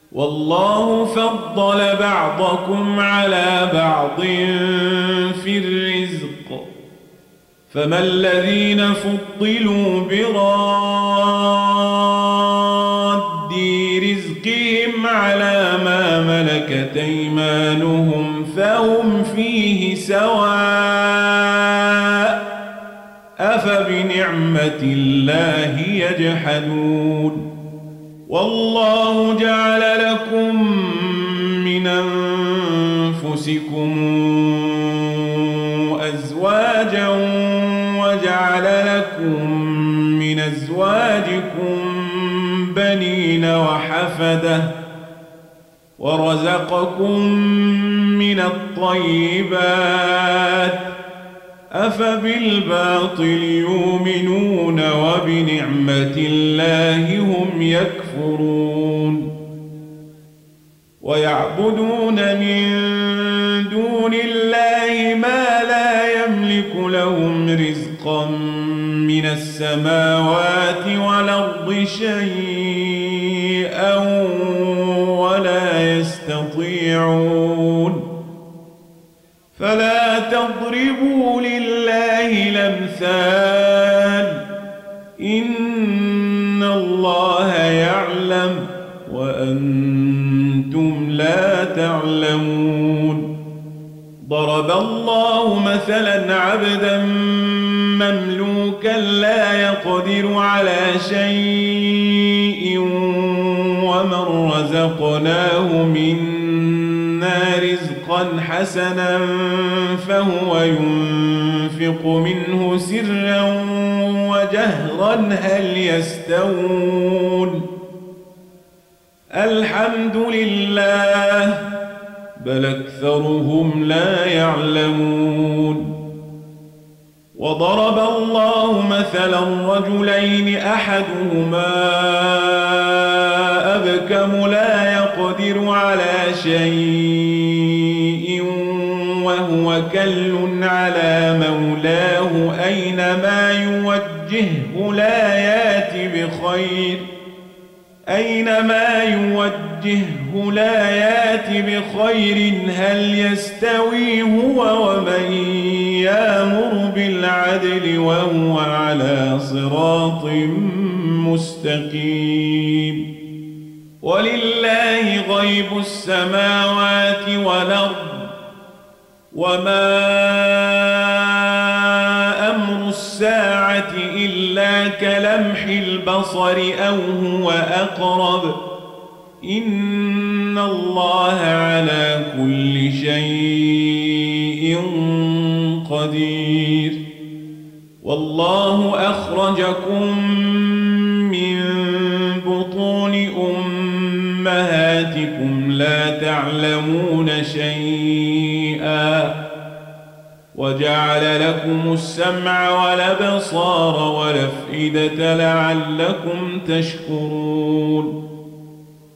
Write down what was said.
والله فضل بعضكم على بعض في الرزق فما الذين فضلوا براد رزقهم على ما ملكت أيمانهم فهم فيه سواء أفبنعمة الله يجحدون والله جعل لكم من أنفسكم أزواجا وجعل لكم من أزواجكم بنين وحفدة ورزقكم من الطيبات أفبالباطل يؤمنون وبنعمة الله هم يكفرون ويعبدون من دون الله ما لا يملك لهم رزقا من السماوات والأرض شيئا ولا يستطيعون فلا تضربوا لله الأمثال إن الله يعلم وأنتم لا تعلمون ضرب الله مثلا عبدا مملوكا لا يقدر على شيء ومن رزقناه منا رزقا حسنا فهو ينفق منه سرا وجهرا هل يستوون الحمد لله بل أكثرهم لا يعلمون وضرب الله مثلا رجلين أحدهما أبكم لا يقدر على شيء وهو كل على مولاه أينما يوجهه لا يات بخير هل يستوي هو ومن يأمر بالعدل وهو على صراط مستقيم ولله غيب السماوات والأرض وما أمر الساعة إلا كلمح البصر أو هو أقرب إن الله على كل شيء قدير والله أخرجكم من بطون أمهاتكم لا تعلمون شيئا وجعل لكم السمع والأبصار والأفئدة لعلكم تشكرون